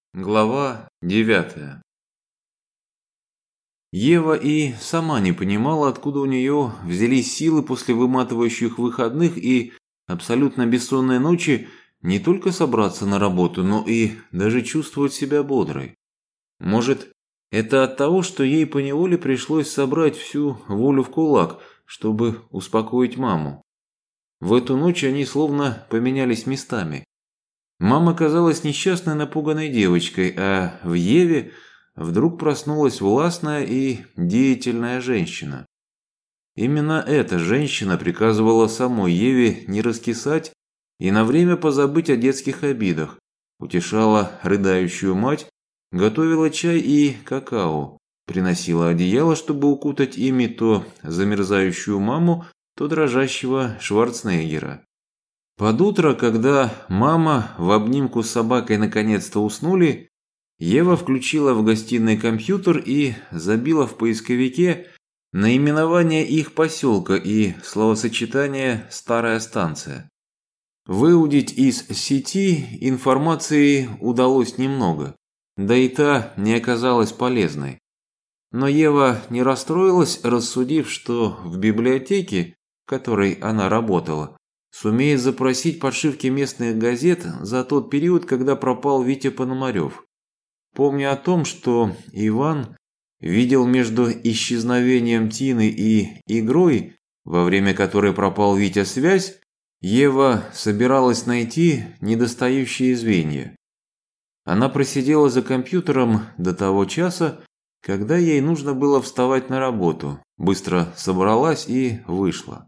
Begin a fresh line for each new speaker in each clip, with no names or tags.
Глава 9. Ева и сама не понимала, откуда у нее взялись силы после выматывающих выходных и абсолютно бессонной ночи не только собраться на работу, но и даже чувствовать себя бодрой. Может, это от того, что ей поневоле пришлось собрать всю волю в кулак, чтобы успокоить маму. В эту ночь они словно поменялись местами. Мама казалась несчастной напуганной девочкой, а в Еве вдруг проснулась властная и деятельная женщина. Именно эта женщина приказывала самой Еве не раскисать и на время позабыть о детских обидах, утешала рыдающую мать, готовила чай и какао, приносила одеяло, чтобы укутать ими то замерзающую маму, то дрожащего Шварценеггера. Под утро, когда мама в обнимку с собакой наконец-то уснули, Ева включила в гостиной компьютер и забила в поисковике наименование их поселка и словосочетание «старая станция». Выудить из сети информации удалось немного, да и та не оказалась полезной. Но Ева не расстроилась, рассудив, что в библиотеке, в которой она работала, сумеет запросить подшивки местных газет за тот период, когда пропал Витя Пономарев. Помня о том, что Иван видел между исчезновением Тины и игрой, во время которой пропал Витя, связь, Ева собиралась найти недостающие звенья. Она просидела за компьютером до того часа, когда ей нужно было вставать на работу, быстро собралась и вышла.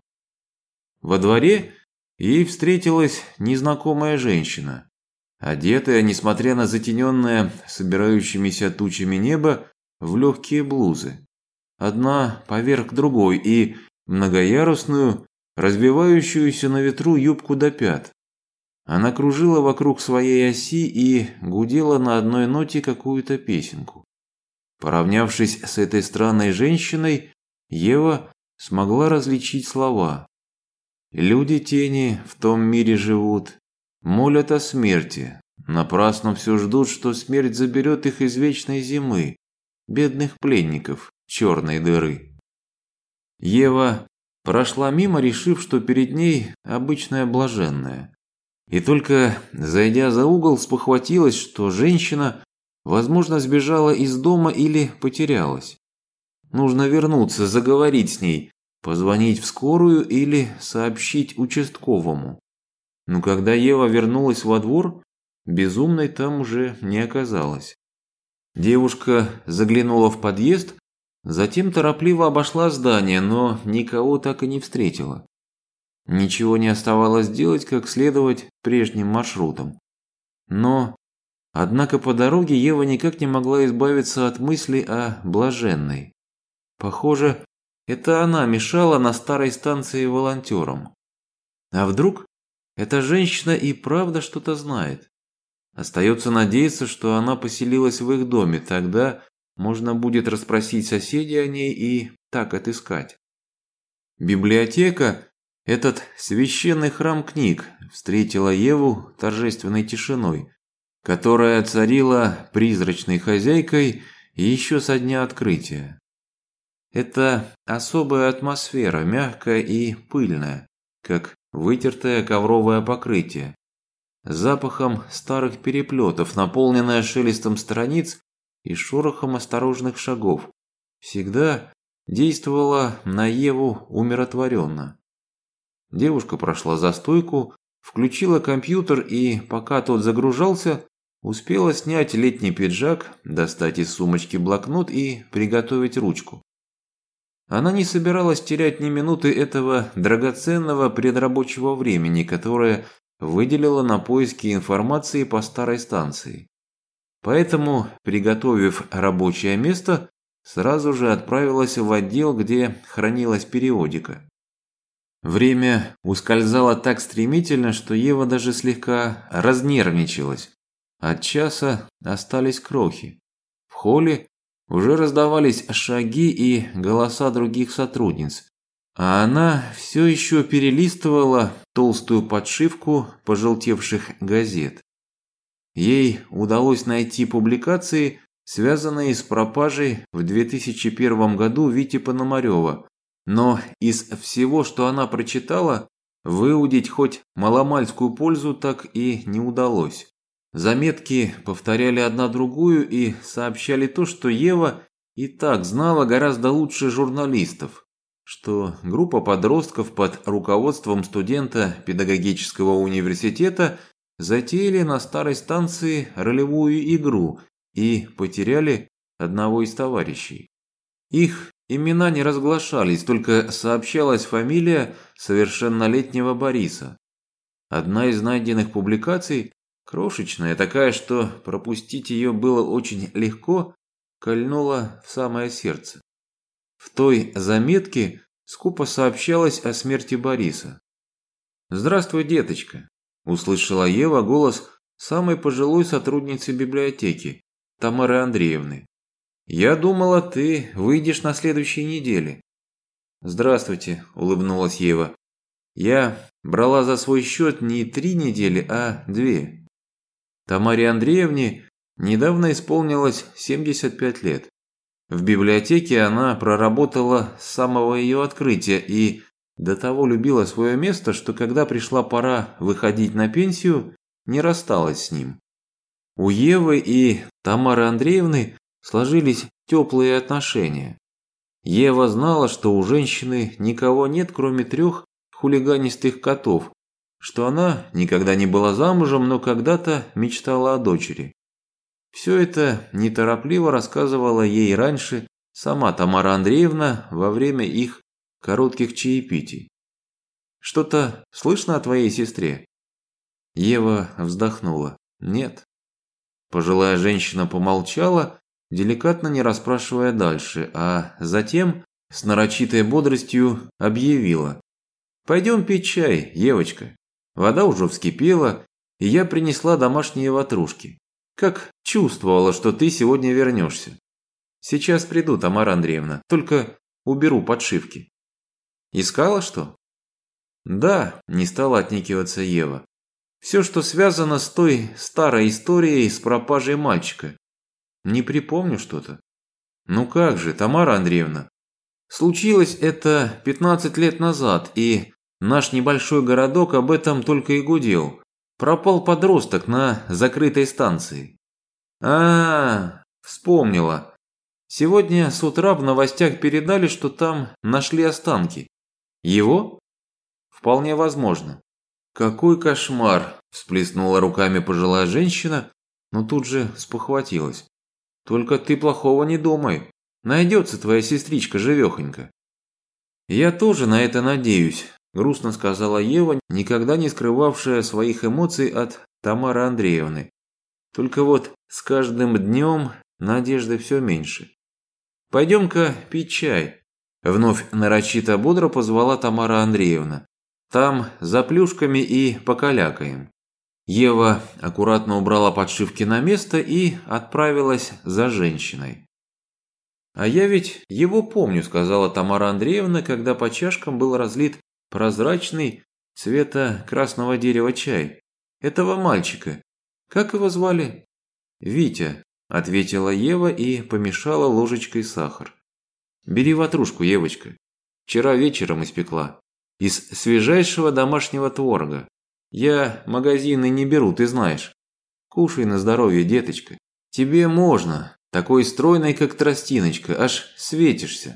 Во дворе ей встретилась незнакомая женщина, одетая, несмотря на затененное собирающимися тучами небо, в легкие блузы. Одна поверх другой и многоярусную, развивающуюся на ветру юбку до пят. Она кружила вокруг своей оси и гудела на одной ноте какую-то песенку. Поравнявшись с этой странной женщиной, Ева смогла различить слова. Люди тени в том мире живут, молят о смерти, напрасно все ждут, что смерть заберет их из вечной зимы, бедных пленников черной дыры. Ева прошла мимо, решив, что перед ней обычная блаженная. И только зайдя за угол, спохватилась, что женщина, возможно, сбежала из дома или потерялась. Нужно вернуться, заговорить с ней, позвонить в скорую или сообщить участковому. Но когда Ева вернулась во двор, безумной там уже не оказалось. Девушка заглянула в подъезд, затем торопливо обошла здание, но никого так и не встретила. Ничего не оставалось делать, как следовать прежним маршрутам. Однако по дороге Ева никак не могла избавиться от мысли о блаженной. Похоже, это она мешала на старой станции волонтерам. А вдруг эта женщина и правда что-то знает? Остается надеяться, что она поселилась в их доме, тогда можно будет расспросить соседей о ней и так отыскать. Библиотека, этот священный храм книг, встретила Еву торжественной тишиной, которая царила призрачной хозяйкой еще со дня открытия. Это особая атмосфера, мягкая и пыльная, как вытертое ковровое покрытие, с запахом старых переплетов, наполненная шелестом страниц и шорохом осторожных шагов, всегда действовала на Еву умиротворенно. Девушка прошла за стойку, включила компьютер и, пока тот загружался, успела снять летний пиджак, достать из сумочки блокнот и приготовить ручку. Она не собиралась терять ни минуты этого драгоценного предрабочего времени, которое выделила на поиски информации по старой станции. Поэтому, приготовив рабочее место, сразу же отправилась в отдел, где хранилась периодика. Время ускользало так стремительно, что Ева даже слегка разнервничалась. От часа остались крохи. В холле уже раздавались шаги и голоса других сотрудниц, а она все еще перелистывала толстую подшивку пожелтевших газет. Ей удалось найти публикации, связанные с пропажей в 2001 году Вити Пономарева, но из всего, что она прочитала, выудить хоть маломальскую пользу так и не удалось. Заметки повторяли одна другую и сообщали то, что Ева и так знала гораздо лучше журналистов, что группа подростков под руководством студента педагогического университета затеяли на старой станции ролевую игру и потеряли одного из товарищей. Их имена не разглашались, только сообщалась фамилия совершеннолетнего Бориса. Одна из найденных публикаций, крошечная, такая, что пропустить ее было очень легко, кольнула в самое сердце. В той заметке скупо сообщалось о смерти Бориса. «Здравствуй, деточка», – услышала Ева голос самой пожилой сотрудницы библиотеки, Тамары Андреевны. «Я думала, ты выйдешь на следующей неделе». «Здравствуйте», – улыбнулась Ева. «Я брала за свой счет не 3 недели, а 2. Тамаре Андреевне недавно исполнилось 75 лет. В библиотеке она проработала с самого ее открытия и до того любила свое место, что когда пришла пора выходить на пенсию, не рассталась с ним. У Евы и Тамары Андреевны сложились теплые отношения. Ева знала, что у женщины никого нет, кроме 3 хулиганистых котов, что она никогда не была замужем, но когда-то мечтала о дочери. Все это неторопливо рассказывала ей раньше сама Тамара Андреевна во время их коротких чаепитий. «Что-то слышно о твоей сестре?» Ева вздохнула. «Нет». Пожилая женщина помолчала, деликатно не расспрашивая дальше, а затем с нарочитой бодростью объявила: «Пойдем пить чай, Евочка. Вода уже вскипела, и я принесла домашние ватрушки. Как чувствовала, что ты сегодня вернешься. Сейчас приду, Тамара Андреевна, только уберу подшивки». «Искала что?» «Да», – не стала отнекиваться Ева. «Все, что связано с той старой историей с пропажей мальчика. Не припомню что-то». «Ну как же, Тамара Андреевна? Случилось это 15 лет назад, и наш небольшой городок об этом только и гудел. Пропал подросток на закрытой станции». Вспомнила. Сегодня с утра в новостях передали, что там нашли останки. Его? Вполне возможно. Какой кошмар, всплеснула руками пожилая женщина, но тут же спохватилась. Только ты плохого не думай. Найдется твоя сестричка живехонька. Я тоже на это надеюсь, грустно сказала Ева, никогда не скрывавшая своих эмоций от Тамары Андреевны. Только вот с каждым днем надежды все меньше. Пойдем-ка пить чай. Вновь нарочито бодро позвала Тамара Андреевна. Там за плюшками и покалякаем. Ева аккуратно убрала подшивки на место и отправилась за женщиной. «А я ведь его помню», – сказала Тамара Андреевна, когда по чашкам был разлит прозрачный цвета красного дерева чай. «Этого мальчика. Как его звали?» «Витя», – ответила Ева и помешала ложечкой сахар. «Бери ватрушку, Евочка. Вчера вечером испекла. Из свежайшего домашнего творога. Я магазины не беру, ты знаешь. Кушай на здоровье, деточка. Тебе можно, такой стройной, как тростиночка, аж светишься».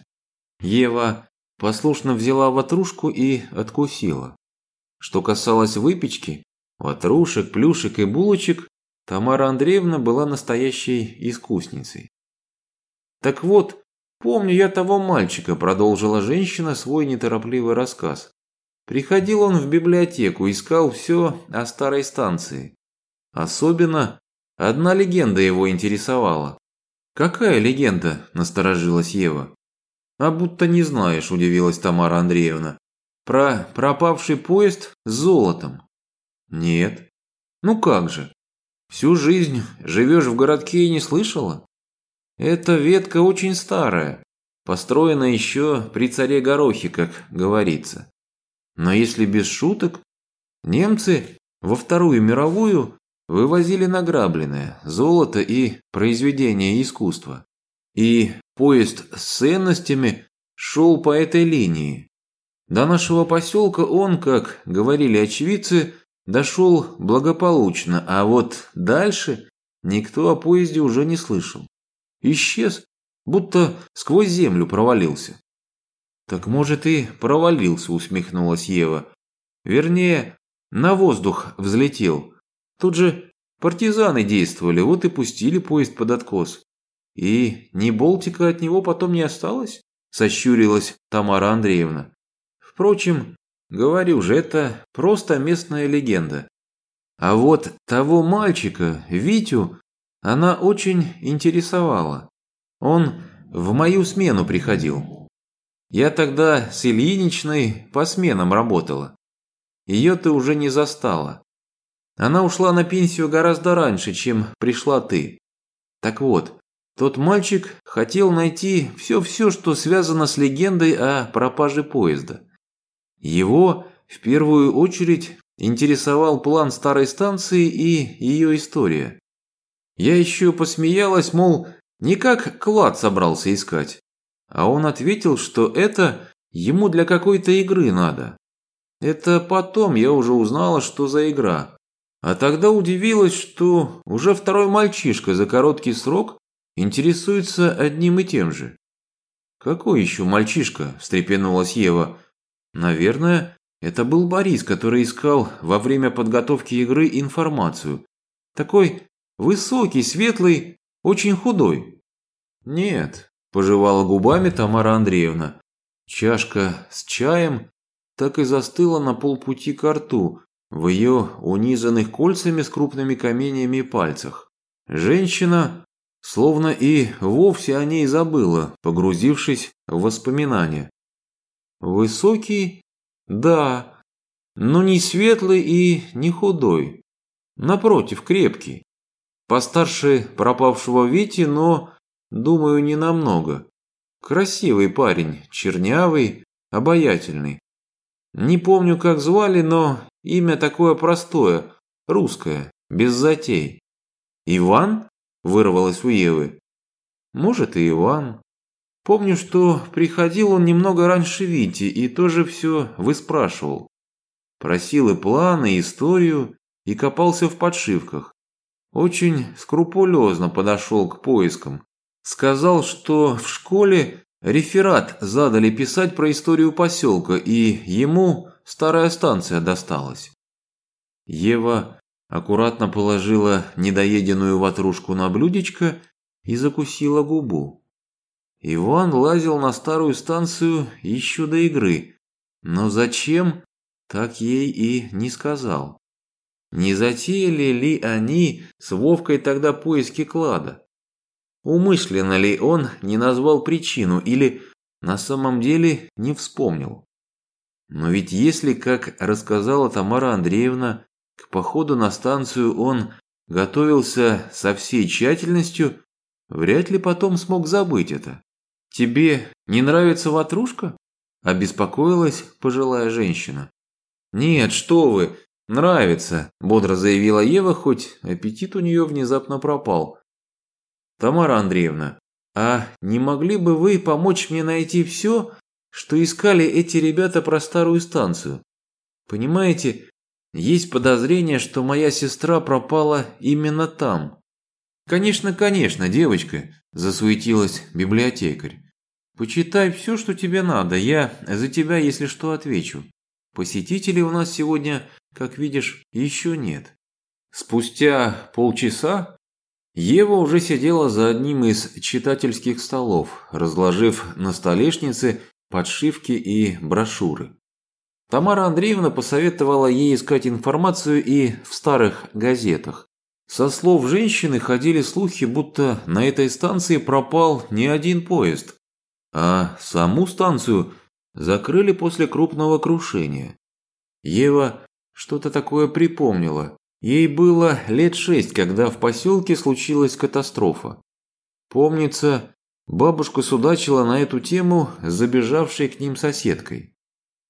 Ева послушно взяла ватрушку и откусила. Что касалось выпечки, ватрушек, плюшек и булочек, Тамара Андреевна была настоящей искусницей. «Так вот, помню я того мальчика», – продолжила женщина свой неторопливый рассказ. «Приходил он в библиотеку, искал все о старой станции. Особенно одна легенда его интересовала». «Какая легенда?» – насторожилась Ева. «А будто не знаешь», – удивилась Тамара Андреевна. «Про пропавший поезд с золотом». «Нет». «Ну как же? Всю жизнь живешь в городке и не слышала? Эта ветка очень старая, построена еще при царе Горохе, как говорится. Но если без шуток, немцы во Вторую мировую вывозили награбленное, золото и произведения искусства. И поезд с ценностями шел по этой линии. До нашего поселка он, как говорили очевидцы, дошел благополучно, а вот дальше никто о поезде уже не слышал. Исчез, будто сквозь землю провалился. «Так, может, и провалился», — усмехнулась Ева. «Вернее, на воздух взлетел. Тут же партизаны действовали, вот и пустили поезд под откос. И ни болтика от него потом не осталось?» — сощурилась Тамара Андреевна. «Впрочем, говорю же, это просто местная легенда. А вот того мальчика, Витю, она очень интересовала. Он в мою смену приходил. Я тогда с Ильиничной по сменам работала. Ее ты уже не застала. Она ушла на пенсию гораздо раньше, чем пришла ты. Так вот, тот мальчик хотел найти все, что связано с легендой о пропаже поезда. Его в первую очередь интересовал план старой станции и ее история. Я еще посмеялась, мол, не как клад собрался искать. А он ответил, что это ему для какой-то игры надо. Это потом я уже узнала, что за игра. А тогда удивилась, что уже второй мальчишка за короткий срок интересуется одним и тем же. «Какой еще мальчишка?» – встрепенулась Ева. «Наверное, это был Борис, который искал во время подготовки игры информацию. Такой высокий, светлый, очень худой». «Нет», – пожевала губами Тамара Андреевна. Чашка с чаем так и застыла на полпути ко рту, в ее унизанных кольцами с крупными каменьями пальцах. Женщина словно и вовсе о ней забыла, погрузившись в воспоминания. Высокий? Да, но не светлый и не худой. Напротив, крепкий. Постарше пропавшего Вити, но, думаю, не намного. Красивый парень, чернявый, обаятельный. Не помню, как звали, но имя такое простое, русское, без затей. «Иван?» – вырвалось у Евы. «Может, и Иван. Помню, что приходил он немного раньше Вити и тоже все выспрашивал. Просил и планы, и историю, и копался в подшивках. Очень скрупулезно подошел к поискам. Сказал, что в школе реферат задали писать про историю поселка, и ему старая станция досталась». Ева аккуратно положила недоеденную ватрушку на блюдечко и закусила губу. Иван лазил на старую станцию еще до игры, но зачем, так ей и не сказал. Не затеяли ли они с Вовкой тогда поиски клада? Умышленно ли он не назвал причину или на самом деле не вспомнил? Но ведь если, как рассказала Тамара Андреевна, к походу на станцию он готовился со всей тщательностью, вряд ли потом смог забыть это. «Тебе не нравится ватрушка?» – обеспокоилась пожилая женщина. «Нет, что вы, нравится», – бодро заявила Ева, хоть аппетит у нее внезапно пропал. «Тамара Андреевна, а не могли бы вы помочь мне найти все, что искали эти ребята про старую станцию? Понимаете, есть подозрение, что моя сестра пропала именно там». «Конечно, девочка», – засуетилась библиотекарь. «Почитай все, что тебе надо, я за тебя, если что, отвечу. Посетителей у нас сегодня, как видишь, еще нет». Спустя полчаса Ева уже сидела за одним из читательских столов, разложив на столешнице подшивки и брошюры. Тамара Андреевна посоветовала ей искать информацию и в старых газетах. Со слов женщины ходили слухи, будто на этой станции пропал не один поезд, а саму станцию закрыли после крупного крушения. Ева что-то такое припомнила. Ей было лет 6, когда в поселке случилась катастрофа. Помнится, бабушка судачила на эту тему с забежавшей к ним соседкой.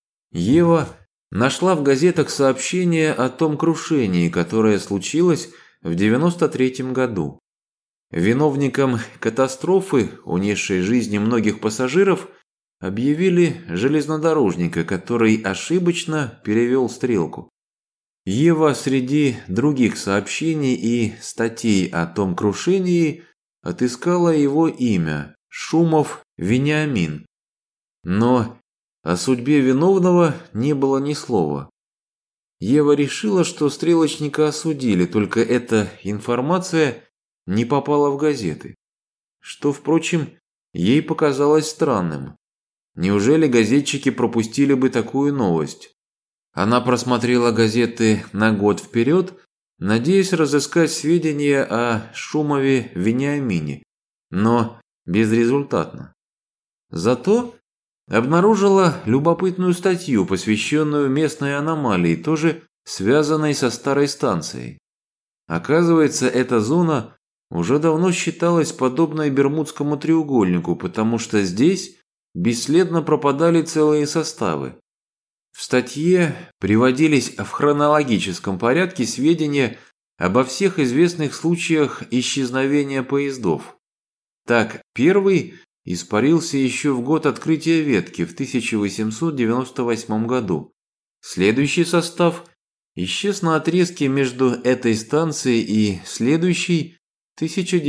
Ева нашла в газетах сообщение о том крушении, которое случилось в 93 году. Виновником катастрофы, унесшей жизни многих пассажиров, объявили железнодорожника, который ошибочно перевел стрелку. Ева среди других сообщений и статей о том крушении отыскала его имя – Шумов Вениамин. Но о судьбе виновного не было ни слова. Ева решила, что стрелочника осудили, только эта информация не попала в газеты. Что, впрочем, ей показалось странным. Неужели газетчики пропустили бы такую новость? Она просмотрела газеты на год вперед, надеясь разыскать сведения о Шумове Вениамине, но безрезультатно. Зато обнаружила любопытную статью, посвященную местной аномалии, тоже связанной со старой станцией. Оказывается, эта зона уже давно считалась подобной Бермудскому треугольнику, потому что здесь бесследно пропадали целые составы. В статье приводились в хронологическом порядке сведения обо всех известных случаях исчезновения поездов. Так, первый испарился еще в год открытия ветки в 1898 году. Следующий состав исчез на отрезке между этой станцией и следующей в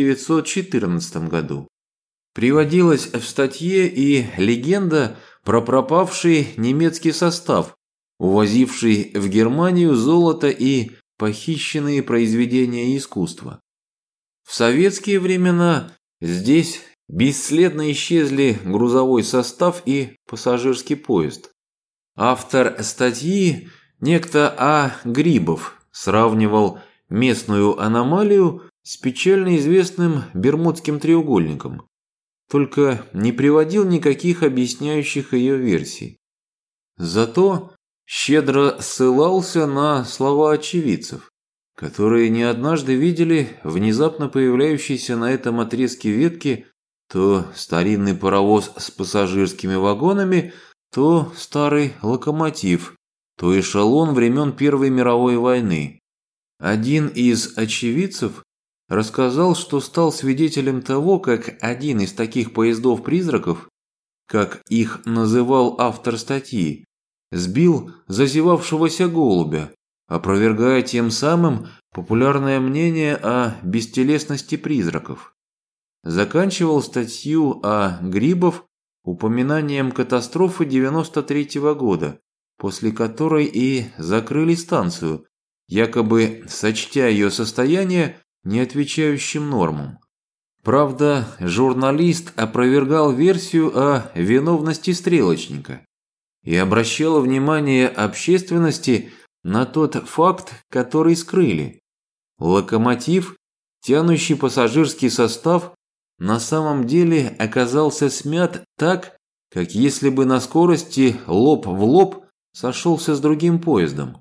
1914 году. Приводилась в статье и легенда про пропавший немецкий состав, увозивший в Германию золото и похищенные произведения искусства. В советские времена здесь бесследно исчезли грузовой состав и пассажирский поезд. Автор статьи, некто А. Грибов, сравнивал местную аномалию с печально известным Бермудским треугольником, только не приводил никаких объясняющих ее версий. Зато щедро ссылался на слова очевидцев, которые не однажды видели внезапно появляющийся на этом отрезке ветки то старинный паровоз с пассажирскими вагонами, то старый локомотив, то эшелон времен Первой мировой войны. Один из очевидцев рассказал, что стал свидетелем того, как один из таких поездов-призраков, как их называл автор статьи, сбил зазевавшегося голубя, опровергая тем самым популярное мнение о бестелесности призраков. Заканчивал статью А. Грибов упоминанием катастрофы 93-го года, после которой и закрыли станцию, якобы сочтя ее состояние не отвечающим нормам. Правда, журналист опровергал версию о виновности стрелочника и обращал внимание общественности на тот факт, который скрыли. Локомотив, тянущий пассажирский состав, на самом деле оказался смят так, как если бы на скорости лоб в лоб сошелся с другим поездом.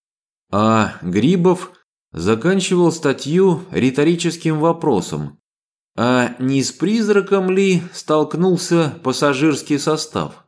А Грибов заканчивал статью риторическим вопросом: а не с призраком ли столкнулся пассажирский состав?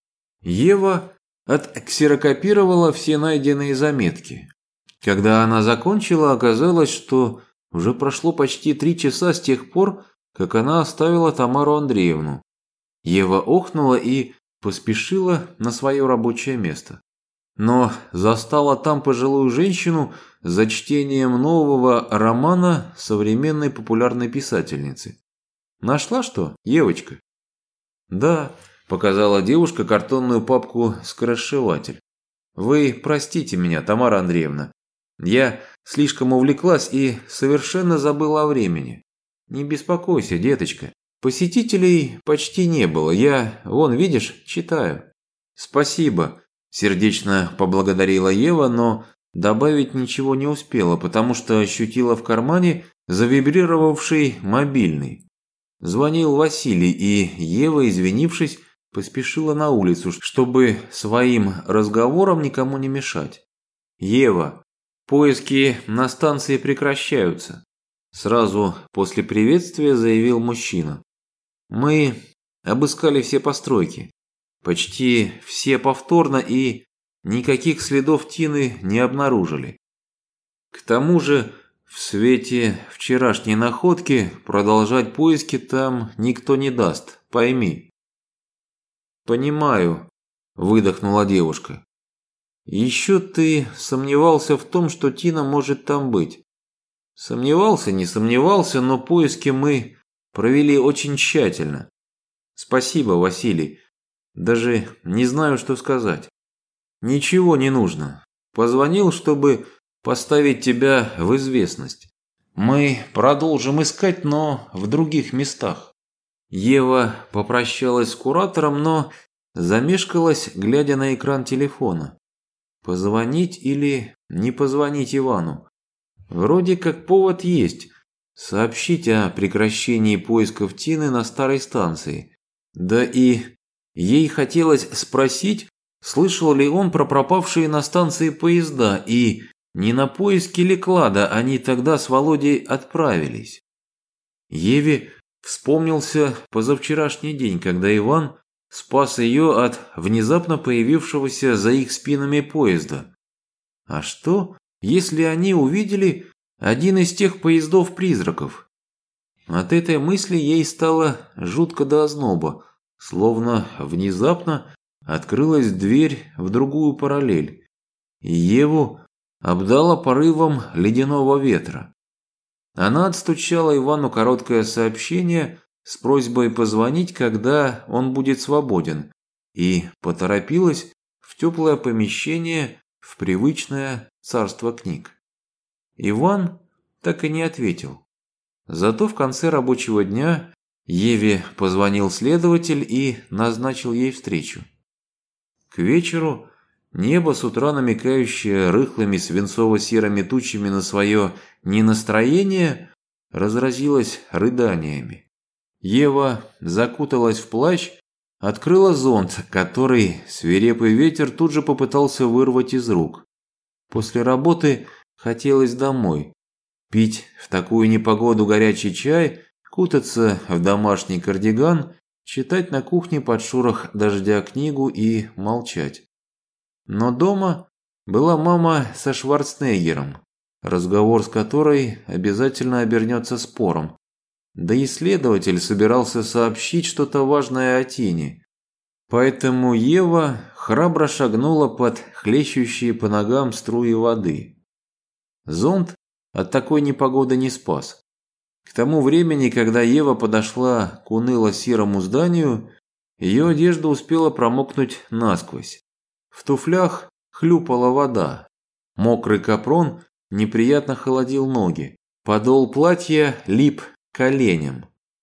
Ева отксерокопировала все найденные заметки. Когда она закончила, оказалось, что уже прошло почти 3 часа с тех пор, как она оставила Тамару Андреевну. Ева охнула и поспешила на свое рабочее место. Но застала там пожилую женщину за чтением нового романа современной популярной писательницы. «Нашла что, Евочка?» «Да», – показала девушка картонную папку «Скоросшиватель». «Вы простите меня, Тамара Андреевна. Я слишком увлеклась и совершенно забыла о времени. Не беспокойся, деточка. Посетителей почти не было. Я, вон, видишь, читаю». «Спасибо», – сердечно поблагодарила Ева, но добавить ничего не успела, потому что ощутила в кармане завибрировавший мобильный. Звонил Василий, и Ева, извинившись, поспешила на улицу, чтобы своим разговором никому не мешать. «Ева, поиски на станции прекращаются», – сразу после приветствия заявил мужчина. «Мы обыскали все постройки, почти все повторно, и никаких следов Тины не обнаружили. К тому же В свете вчерашней находки продолжать поиски там никто не даст, пойми». «Понимаю», – выдохнула девушка. «Еще ты сомневался в том, что Тина может там быть». «Сомневался, не сомневался, но поиски мы провели очень тщательно. Спасибо, Василий. Даже не знаю, что сказать. Ничего не нужно. Позвонил, чтобы поставить тебя в известность. Мы продолжим искать, но в других местах». Ева попрощалась с куратором, но замешкалась, глядя на экран телефона. Позвонить или не позвонить Ивану? Вроде как повод есть. Сообщить о прекращении поисков Тины на старой станции. Да и ей хотелось спросить, слышал ли он про пропавшие на станции поезда и не на поиски ли клада они тогда с Володей отправились. Еве вспомнился позавчерашний день, когда Иван спас ее от внезапно появившегося за их спинами поезда. А что, если они увидели один из тех поездов-призраков? От этой мысли ей стало жутко до озноба, словно внезапно открылась дверь в другую параллель, и Еву обдала порывом ледяного ветра. Она отстучала Ивану короткое сообщение с просьбой позвонить, когда он будет свободен, и поторопилась в теплое помещение, в привычное царство книг. Иван так и не ответил. Зато в конце рабочего дня Еве позвонил следователь и назначил ей встречу. К вечеру небо, с утра намекающее рыхлыми свинцово-серыми тучами на свое ненастроение, разразилось рыданиями. Ева закуталась в плащ, открыла зонт, который свирепый ветер тут же попытался вырвать из рук. После работы хотелось домой. Пить в такую непогоду горячий чай, кутаться в домашний кардиган, читать на кухне под шорох дождя книгу и молчать. Но дома была мама со Шварценеггером, разговор с которой обязательно обернется спором. Да и следователь собирался сообщить что-то важное о Тине. Поэтому Ева храбро шагнула под хлещущие по ногам струи воды. Зонт от такой непогоды не спас. К тому времени, когда Ева подошла к уныло-серому зданию, ее одежда успела промокнуть насквозь. В туфлях хлюпала вода. Мокрый капрон неприятно холодил ноги. Подол платья лип к коленям.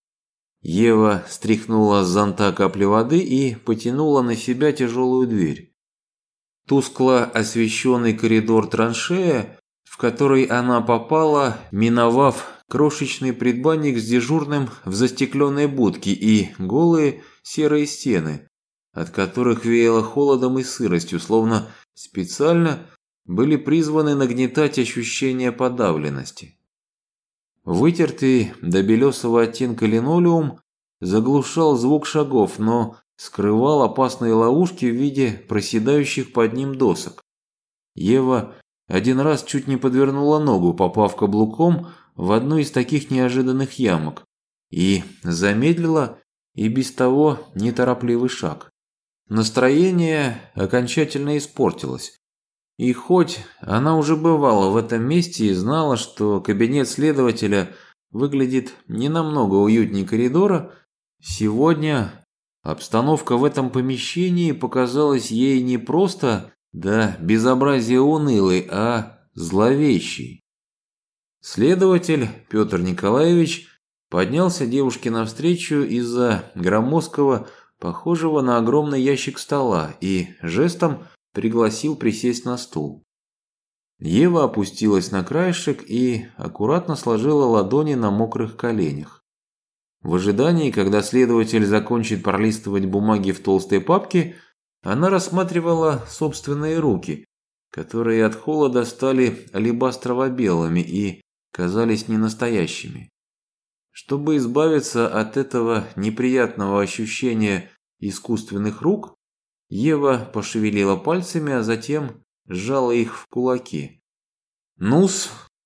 Ева стряхнула с зонта капли воды и потянула на себя тяжелую дверь. Тускло освещенный коридор траншея, в который она попала, миновав крошечный предбанник с дежурным в застекленной будке и голые серые стены, от которых веяло холодом и сыростью, словно специально были призваны нагнетать ощущение подавленности. Вытертый до белесого оттенка линолеум заглушал звук шагов, но скрывал опасные ловушки в виде проседающих под ним досок. Ева один раз чуть не подвернула ногу, попав каблуком в одну из таких неожиданных ямок, и замедлила и без того неторопливый шаг. Настроение окончательно испортилось. И хоть она уже бывала в этом месте и знала, что кабинет следователя выглядит не намного уютнее коридора, сегодня обстановка в этом помещении показалась ей не просто до безобразия унылой, а зловещей. Следователь Петр Николаевич поднялся девушке навстречу из-за громоздкого, похожего на огромный ящик стола, и жестом пригласил присесть на стул. Ева опустилась на краешек и аккуратно сложила ладони на мокрых коленях. В ожидании, когда следователь закончит пролистывать бумаги в толстой папке, она рассматривала собственные руки, которые от холода стали алебастрово-белыми и казались ненастоящими. Чтобы избавиться от этого неприятного ощущения искусственных рук, Ева пошевелила пальцами, а затем сжала их в кулаки. «Ну-с,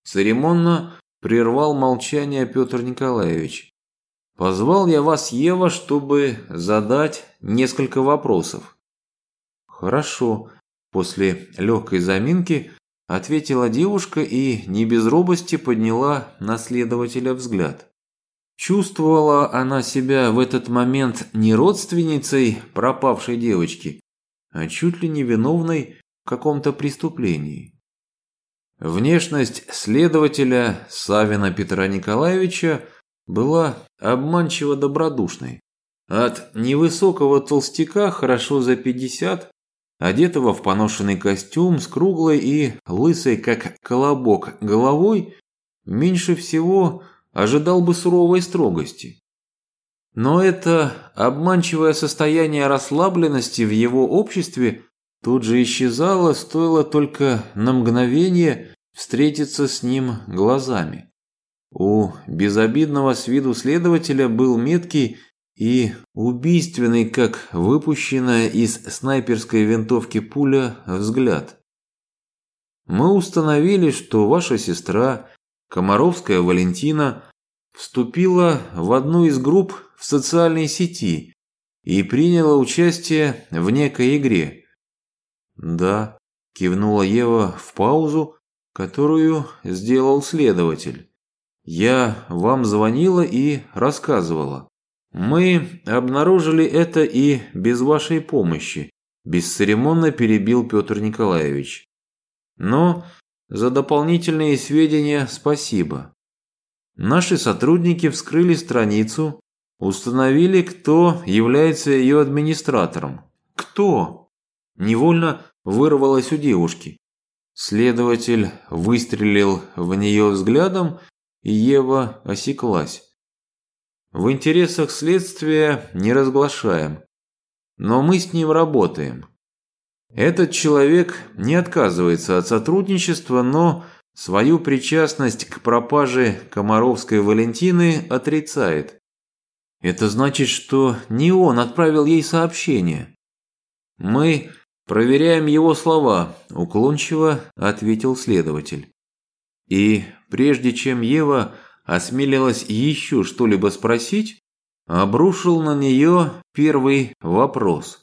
Церемонно прервал молчание Петр Николаевич. Позвал я вас, Ева, чтобы задать несколько вопросов. Хорошо. После легкой заминки ответила девушка и не без робости подняла на следователя взгляд. Чувствовала она себя в этот момент не родственницей пропавшей девочки, а чуть ли не виновной в каком-то преступлении. Внешность следователя Савина Петра Николаевича была обманчиво добродушной. От невысокого толстяка хорошо за 50, одетого в поношенный костюм с круглой и лысой, как колобок, головой, меньше всего ожидал бы суровой строгости. Но это обманчивое состояние расслабленности в его обществе тут же исчезало, стоило только на мгновение встретиться с ним глазами. У безобидного с виду следователя был меткий и убийственный, как выпущенная из снайперской винтовки пуля, взгляд. Мы установили, что ваша сестра, Комаровская Валентина, вступила в одну из групп в социальной сети и приняла участие в некой игре. Да, кивнула Ева в паузу, которую сделал следователь. Я вам звонила и рассказывала. Мы обнаружили это и без вашей помощи, бесцеремонно перебил Петр Николаевич. Но за дополнительные сведения спасибо. Наши сотрудники вскрыли страницу, установили, кто является ее администратором. Кто? Невольно вырвалось у девушки. Следователь выстрелил в нее взглядом, и Ева осеклась. В интересах следствия не разглашаем, но мы с ним работаем. Этот человек не отказывается от сотрудничества, но свою причастность к пропаже Комаровской Валентины отрицает. Это значит, что не он отправил ей сообщение. Мы проверяем его слова, уклончиво ответил следователь. И прежде чем Ева осмелилась еще что-либо спросить, обрушил на нее первый вопрос.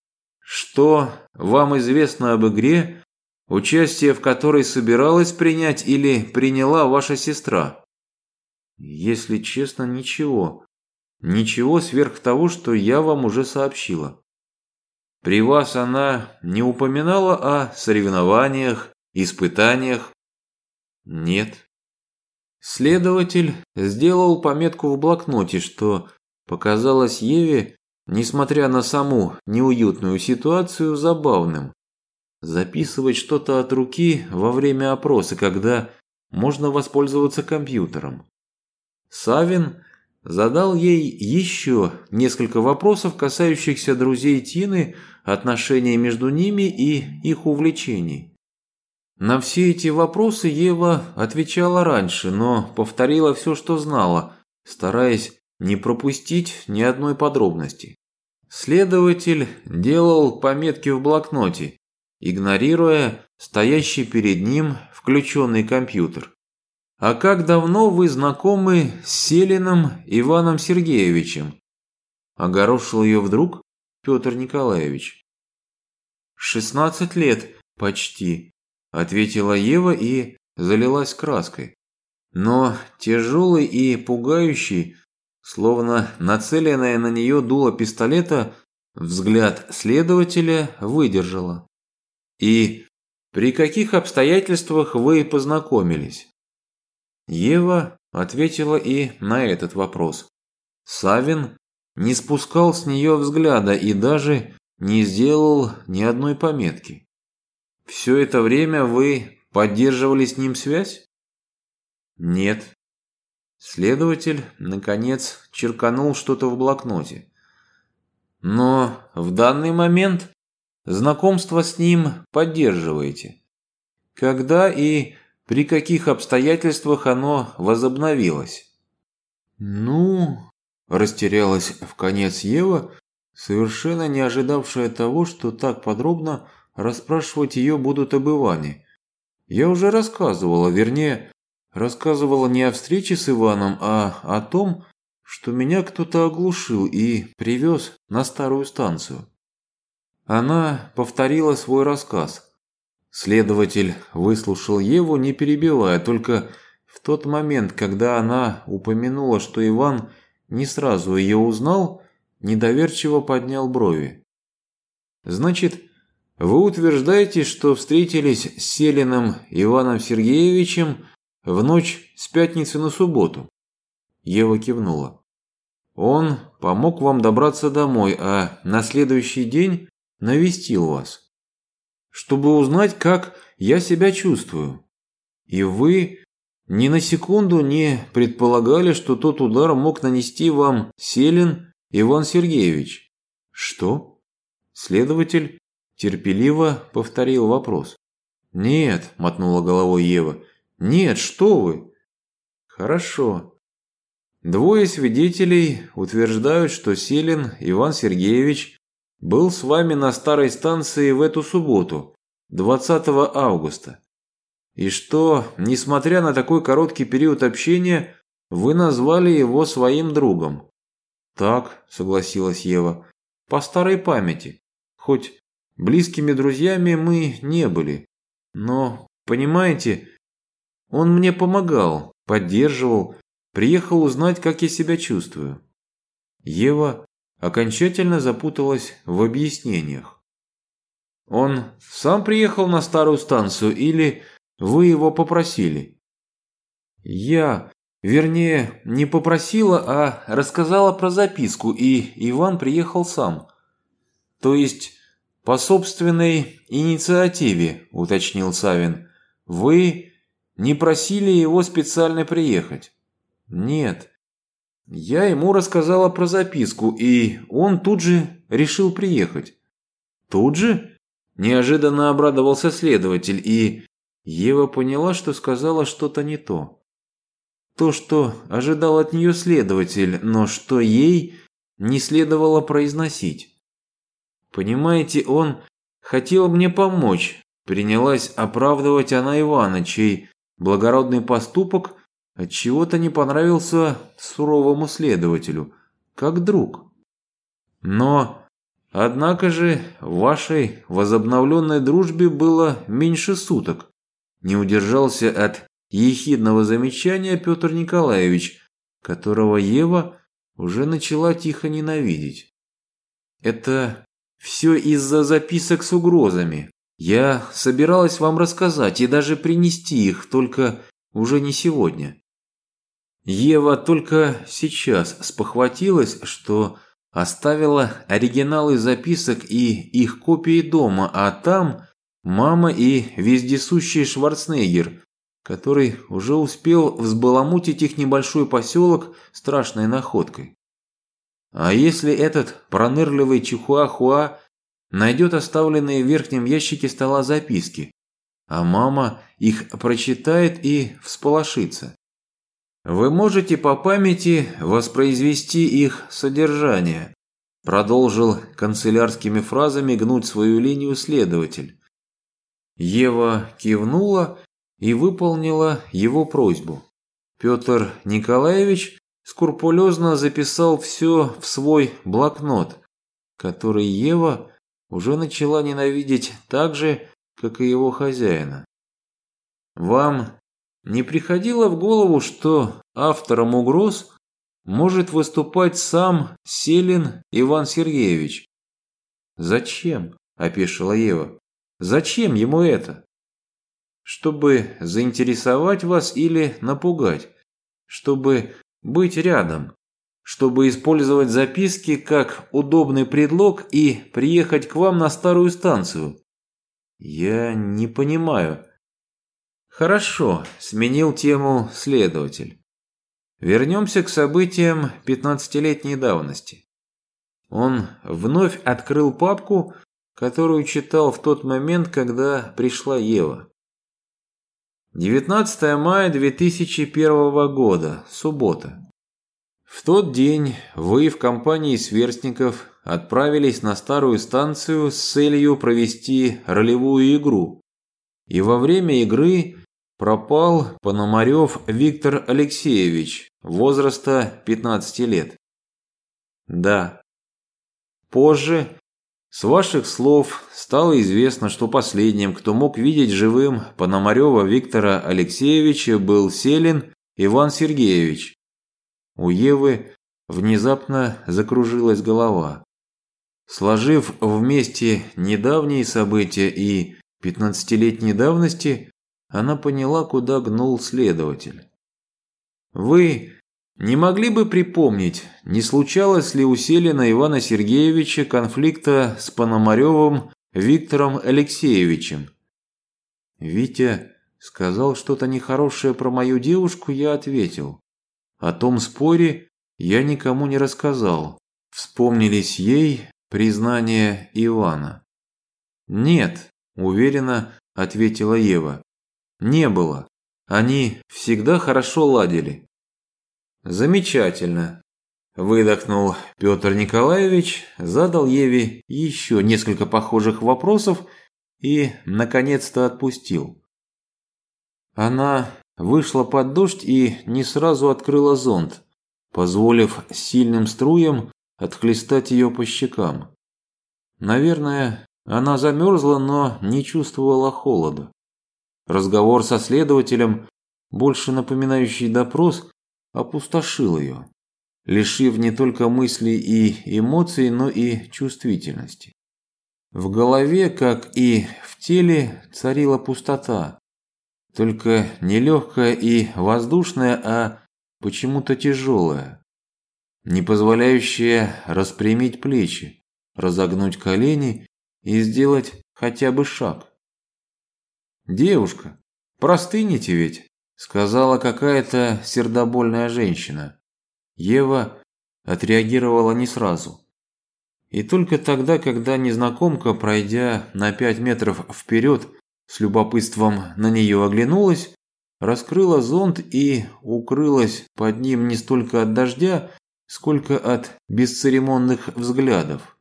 Что вам известно об игре, участие в которой собиралась принять или приняла ваша сестра? Если честно, ничего. Ничего сверх того, что я вам уже сообщила. При вас она не упоминала о соревнованиях, испытаниях? Нет. Следователь сделал пометку в блокноте, что показалось Еве, несмотря на саму неуютную ситуацию, забавным. Записывать что-то от руки во время опроса, когда можно воспользоваться компьютером. Савин задал ей еще несколько вопросов, касающихся друзей Тины, отношений между ними и их увлечений. На все эти вопросы Ева отвечала раньше, но повторила все, что знала, стараясь не пропустить ни одной подробности. Следователь делал пометки в блокноте, игнорируя стоящий перед ним включенный компьютер. «А как давно вы знакомы с Селиным Иваном Сергеевичем?» Огорошил ее вдруг Петр Николаевич. 16 лет почти, ответила Ева и залилась краской. Но тяжелый и пугающий, словно нацеленное на нее дуло пистолета, взгляд следователя выдержала. «И при каких обстоятельствах вы познакомились?» Ева ответила и на этот вопрос. Савин не спускал с нее взгляда и даже не сделал ни одной пометки. «Все это время вы поддерживали с ним связь?» «Нет». Следователь, наконец, черканул что-то в блокноте. «Но в данный момент знакомство с ним поддерживаете. Когда и при каких обстоятельствах оно возобновилось?» «Ну...» – растерялась вконец Ева, совершенно не ожидавшая того, что так подробно расспрашивать ее будут об Иване. «Я уже рассказывала, вернее, рассказывала не о встрече с Иваном, а о том, что меня кто-то оглушил и привез на старую станцию. Она повторила свой рассказ. Следователь выслушал Еву, не перебивая, только в тот момент, когда она упомянула, что Иван не сразу ее узнал, недоверчиво поднял брови. «Значит, вы утверждаете, что встретились с Селиным Иваном Сергеевичем в ночь с пятницы на субботу?» Ева кивнула. «Он помог вам добраться домой, а на следующий день навестил вас, чтобы узнать, как я себя чувствую. И вы ни на секунду не предполагали, что тот удар мог нанести вам Селин Иван Сергеевич?» «Что?» Следователь терпеливо повторил вопрос. «Нет», – мотнула головой Ева. «Нет, что вы?» «Хорошо. Двое свидетелей утверждают, что Селин Иван Сергеевич был с вами на старой станции в эту субботу, 20 августа. И что, несмотря на такой короткий период общения, вы назвали его своим другом». «Так», – согласилась Ева, – «по старой памяти. Хоть близкими друзьями мы не были. Но, понимаете, он мне помогал, поддерживал, приехал узнать, как я себя чувствую». Ева окончательно запуталась в объяснениях. «Он сам приехал на старую станцию или вы его попросили?» Вернее, не попросила, а рассказала про записку, и Иван приехал сам. То есть, по собственной инициативе, уточнил Савин. Вы не просили его специально приехать? Нет. Я ему рассказала про записку, и он тут же решил приехать. Тут же? Неожиданно обрадовался следователь, и Ева поняла, что сказала что-то не то. То, что ожидал от нее следователь, но что ей не следовало произносить. Понимаете, он хотел мне помочь. Принялась оправдывать она Ивана, чей благородный поступок отчего-то не понравился суровому следователю, как друг. Но, однако же, в вашей возобновленной дружбе было меньше суток. Не удержался от ехидного замечания Петр Николаевич, которого Ева уже начала тихо ненавидеть. «Это все из-за записок с угрозами. Я собиралась вам рассказать и даже принести их, только уже не сегодня». Ева только сейчас спохватилась, что оставила оригиналы записок и их копии дома, а там мама и вездесущий Шварценеггер, который уже успел взбаламутить их небольшой поселок страшной находкой. А если этот пронырливый Чихуахуа найдет оставленные в верхнем ящике стола записки, а мама их прочитает и всполошится? Вы можете по памяти воспроизвести их содержание, продолжил канцелярскими фразами гнуть свою линию следователь. Ева кивнула и выполнила его просьбу. Петр Николаевич скрупулезно записал все в свой блокнот, который Ева уже начала ненавидеть так же, как и его хозяина. Вам не приходило в голову, что автором угроз может выступать сам Селин Иван Сергеевич? «Зачем?» – опешила Ева. «Зачем ему это?» «Чтобы заинтересовать вас или напугать, чтобы быть рядом, чтобы использовать записки как удобный предлог и приехать к вам на старую станцию». «Я не понимаю». «Хорошо», – сменил тему следователь. «Вернемся к событиям 15-летней давности». Он вновь открыл папку, которую читал в тот момент, когда пришла Ева. 19 мая 2001 года, суббота. В тот день вы в компании сверстников отправились на старую станцию с целью провести ролевую игру. И во время игры пропал Пономарев Виктор Алексеевич, возраста 15 лет. Да. Позже, с ваших слов, стало известно, что последним, кто мог видеть живым Пономарева Виктора Алексеевича, был Селин Иван Сергеевич. У Евы внезапно закружилась голова. Сложив вместе недавние события и 15-летней давности, она поняла, куда гнул следователь. «Вы не могли бы припомнить, не случалось ли у Селина Ивана Сергеевича конфликта с Пономаревым Виктором Алексеевичем?» Витя сказал что-то нехорошее про мою девушку, я ответил. О том споре я никому не рассказал. Вспомнились ей признания Ивана. «Нет», – уверенно ответила Ева. «Не было. Они всегда хорошо ладили». «Замечательно», – выдохнул Петр Николаевич, задал Еве еще несколько похожих вопросов и, наконец-то, отпустил. Она вышла под дождь и не сразу открыла зонт, позволив сильным струям отхлестать ее по щекам. Наверное, она замерзла, но не чувствовала холода. Разговор со следователем, больше напоминающий допрос, опустошил ее, лишив не только мыслей и эмоций, но и чувствительности. В голове, как и в теле, царила пустота, только не легкая и воздушная, а почему-то тяжелая, не позволяющая распрямить плечи, разогнуть колени и сделать хотя бы шаг. «Девушка, простынете ведь», – сказала какая-то сердобольная женщина. Ева отреагировала не сразу. И только тогда, когда незнакомка, пройдя на 5 метров вперед, с любопытством на нее оглянулась, раскрыла зонт и укрылась под ним не столько от дождя, сколько от бесцеремонных взглядов.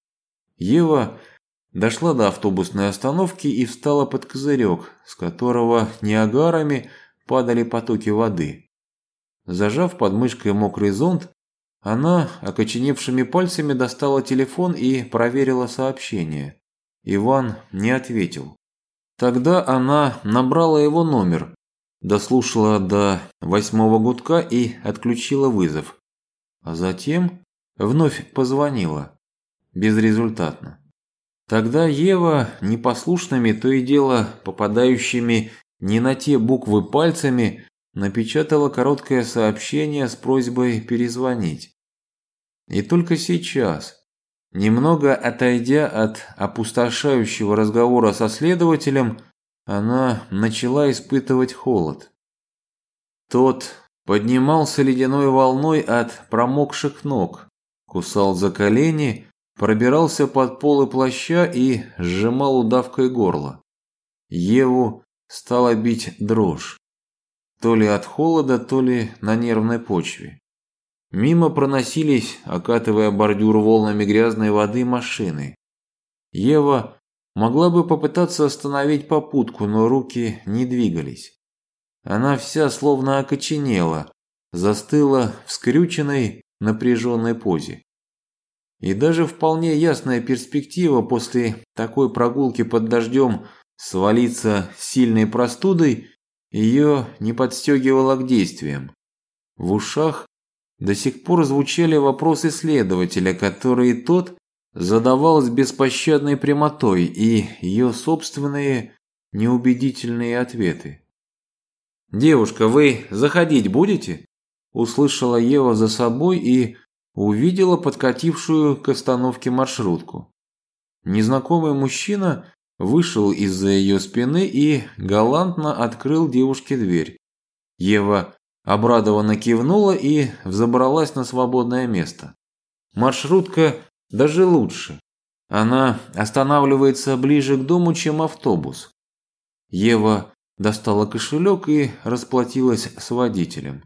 Ева дошла до автобусной остановки и встала под козырек, с которого ниагарами падали потоки воды. Зажав под мышкой мокрый зонт, она окоченевшими пальцами достала телефон и проверила сообщение. Иван не ответил. Тогда она набрала его номер, дослушала до 8-го гудка и отключила вызов. А затем вновь позвонила. Безрезультатно. Тогда Ева непослушными, то и дело попадающими не на те буквы пальцами, напечатала короткое сообщение с просьбой перезвонить. И только сейчас, немного отойдя от опустошающего разговора со следователем, она начала испытывать холод. Тот поднимался ледяной волной от промокших ног, кусал за колени, пробирался под полы плаща и сжимал удавкой горло. Еву стала бить дрожь. То ли от холода, то ли на нервной почве. Мимо проносились, окатывая бордюр волнами грязной воды, машины. Ева могла бы попытаться остановить попутку, но руки не двигались. Она вся словно окоченела, застыла в скрюченной, напряженной позе. И даже вполне ясная перспектива после такой прогулки под дождем свалиться сильной простудой ее не подстегивала к действиям. В ушах до сих пор звучали вопросы следователя, которые тот задавал с беспощадной прямотой, и ее собственные неубедительные ответы. «Девушка, вы заходить будете?» Услышала Ева за собой и увидела подкатившую к остановке маршрутку. Незнакомый мужчина вышел из-за ее спины и галантно открыл девушке дверь. Ева обрадованно кивнула и взобралась на свободное место. Маршрутка даже лучше. Она останавливается ближе к дому, чем автобус. Ева достала кошелек и расплатилась с водителем.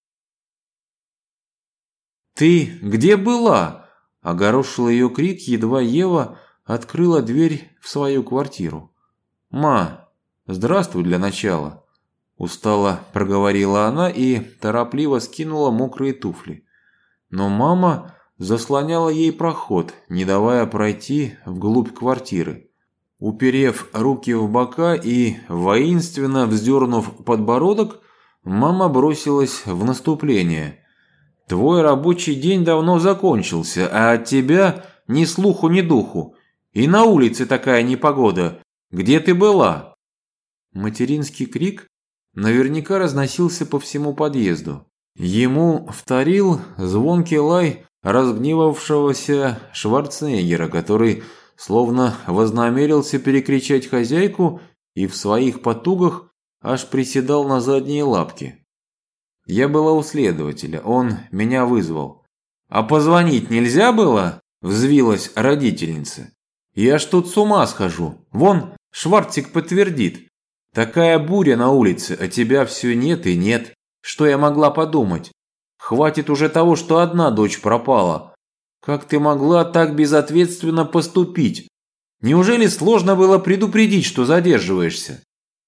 «Ты где была?» – огорошил ее крик, едва Ева открыла дверь в свою квартиру. «Ма, здравствуй для начала», устало проговорила она и торопливо скинула мокрые туфли. Но мама заслоняла ей проход, не давая пройти вглубь квартиры. Уперев руки в бока и воинственно вздернув подбородок, мама бросилась в наступление. «Твой рабочий день давно закончился, а от тебя ни слуху, ни духу. И на улице такая непогода. Где ты была?» Материнский крик наверняка разносился по всему подъезду. Ему вторил звонкий лай разгневавшегося Шварценеггера, который словно вознамерился перекричать хозяйку и в своих потугах аж приседал на задние лапки. Я была у следователя, он меня вызвал. «А позвонить нельзя было?» – взвилась родительница. «Я ж тут с ума схожу. Вон, Шварцик подтвердит. Такая буря на улице, а тебя все нет и нет. Что я могла подумать? Хватит уже того, что одна дочь пропала. Как ты могла так безответственно поступить? Неужели сложно было предупредить, что задерживаешься?»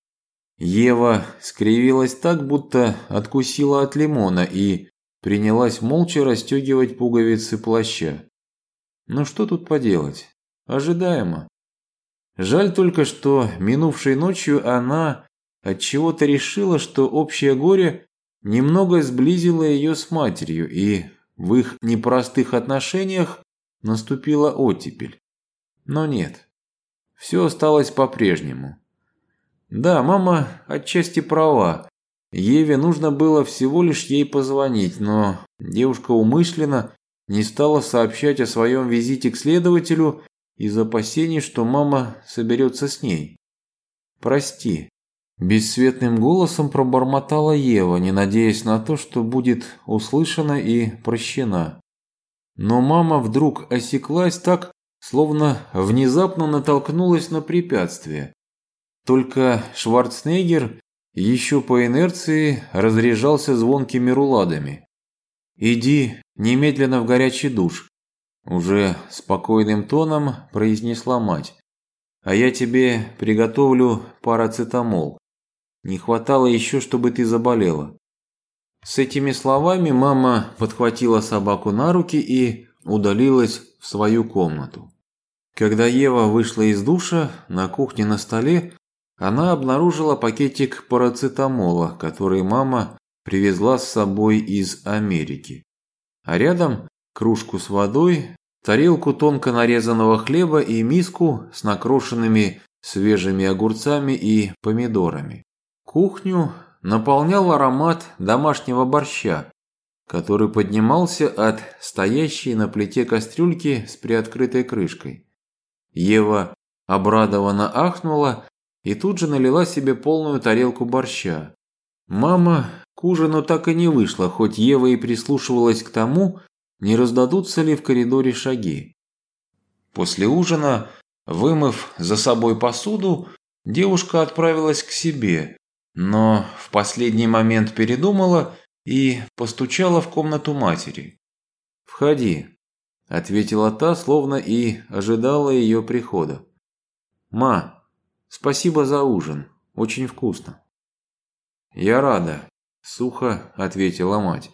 Ева скривилась так, будто откусила от лимона и принялась молча расстегивать пуговицы плаща. Ну что тут поделать? Ожидаемо. Жаль только, что минувшей ночью она отчего-то решила, что общее горе немного сблизило ее с матерью, и в их непростых отношениях наступила оттепель. Но нет, все осталось по-прежнему. Да, мама отчасти права. Еве нужно было всего лишь ей позвонить, но девушка умышленно не стала сообщать о своем визите к следователю из опасений, что мама соберется с ней. «Прости», – бесцветным голосом пробормотала Ева, не надеясь на то, что будет услышана и прощена. Но мама вдруг осеклась так, словно внезапно натолкнулась на препятствие. Только Шварценеггер еще по инерции разряжался звонкими руладами. «Иди немедленно в горячий душ», – уже спокойным тоном произнесла мать. «А я тебе приготовлю парацетамол. Не хватало еще, чтобы ты заболела». С этими словами мама подхватила собаку на руки и удалилась в свою комнату. Когда Ева вышла из душа, на кухне на столе она обнаружила пакетик парацетамола, который мама привезла с собой из Америки. А рядом кружку с водой, тарелку тонко нарезанного хлеба и миску с накрошенными свежими огурцами и помидорами. Кухню наполнял аромат домашнего борща, который поднимался от стоящей на плите кастрюльки с приоткрытой крышкой. Ева обрадованно ахнула и тут же налила себе полную тарелку борща. Мама к ужину так и не вышла, хоть Ева и прислушивалась к тому, не раздадутся ли в коридоре шаги. После ужина, вымыв за собой посуду, девушка отправилась к себе, но в последний момент передумала и постучала в комнату матери. «Входи», – ответила та, словно и ожидала ее прихода. «Ма, спасибо за ужин, очень вкусно». «Я рада», – сухо ответила мать.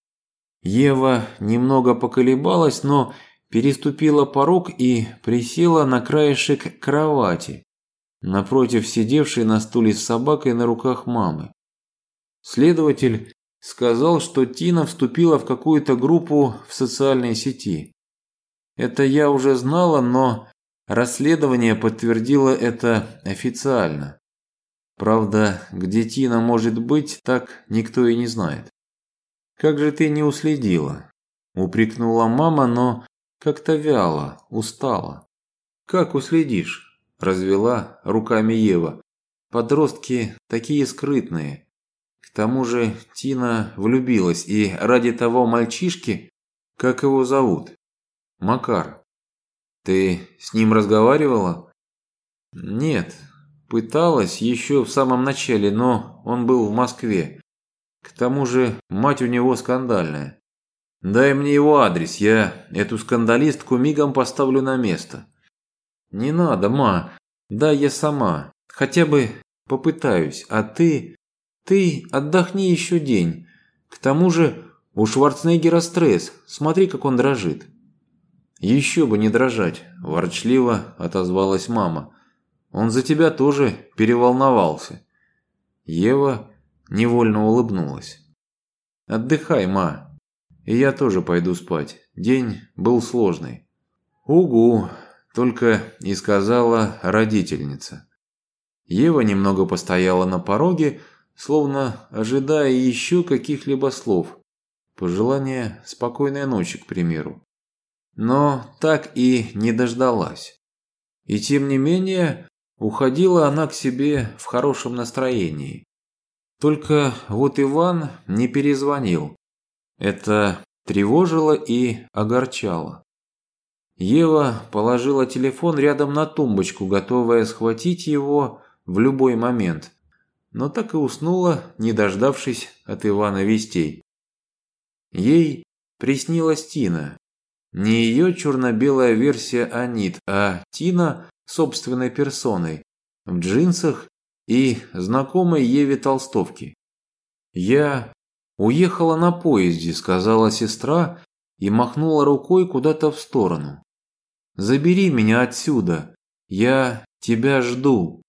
Ева немного поколебалась, но переступила порог и присела на краешек кровати, напротив сидевшей на стуле с собакой на руках мамы. Следователь сказал, что Тина вступила в какую-то группу в социальной сети. Это я уже знала, но расследование подтвердило это официально. Правда, где Тина может быть, так никто и не знает. «Как же ты не уследила?» – упрекнула мама, но как-то вяло, устала. «Как уследишь?» – развела руками Ева. «Подростки такие скрытные. К тому же Тина влюбилась, и ради того мальчишки, как его зовут? Макар. Ты с ним разговаривала?» «Нет, пыталась еще в самом начале, но он был в Москве. К тому же мать у него скандальная. Дай мне его адрес, я эту скандалистку мигом поставлю на место». «Не надо, ма, да я сама, хотя бы попытаюсь, а ты Ты отдохни еще день. К тому же у Шварценеггера стресс, смотри, как он дрожит». «Еще бы не дрожать», – ворчливо отозвалась мама. «Он за тебя тоже переволновался». Ева невольно улыбнулась. «Отдыхай, ма. И я тоже пойду спать. День был сложный». «Угу», – только и сказала родительница. Ева немного постояла на пороге, словно ожидая еще каких-либо слов. Пожелание спокойной ночи, к примеру. Но так и не дождалась. И тем не менее, уходила она к себе в хорошем настроении. Только вот Иван не перезвонил. Это тревожило и огорчало. Ева положила телефон рядом на тумбочку, готовая схватить его в любой момент, но так и уснула, не дождавшись от Ивана вестей. Ей приснилась Тина. Не ее черно-белая версия Анит, а Тина собственной персоной, в джинсах и знакомой Еве толстовке. «Я уехала на поезде», – сказала сестра и махнула рукой куда-то в сторону. «Забери меня отсюда, я тебя жду».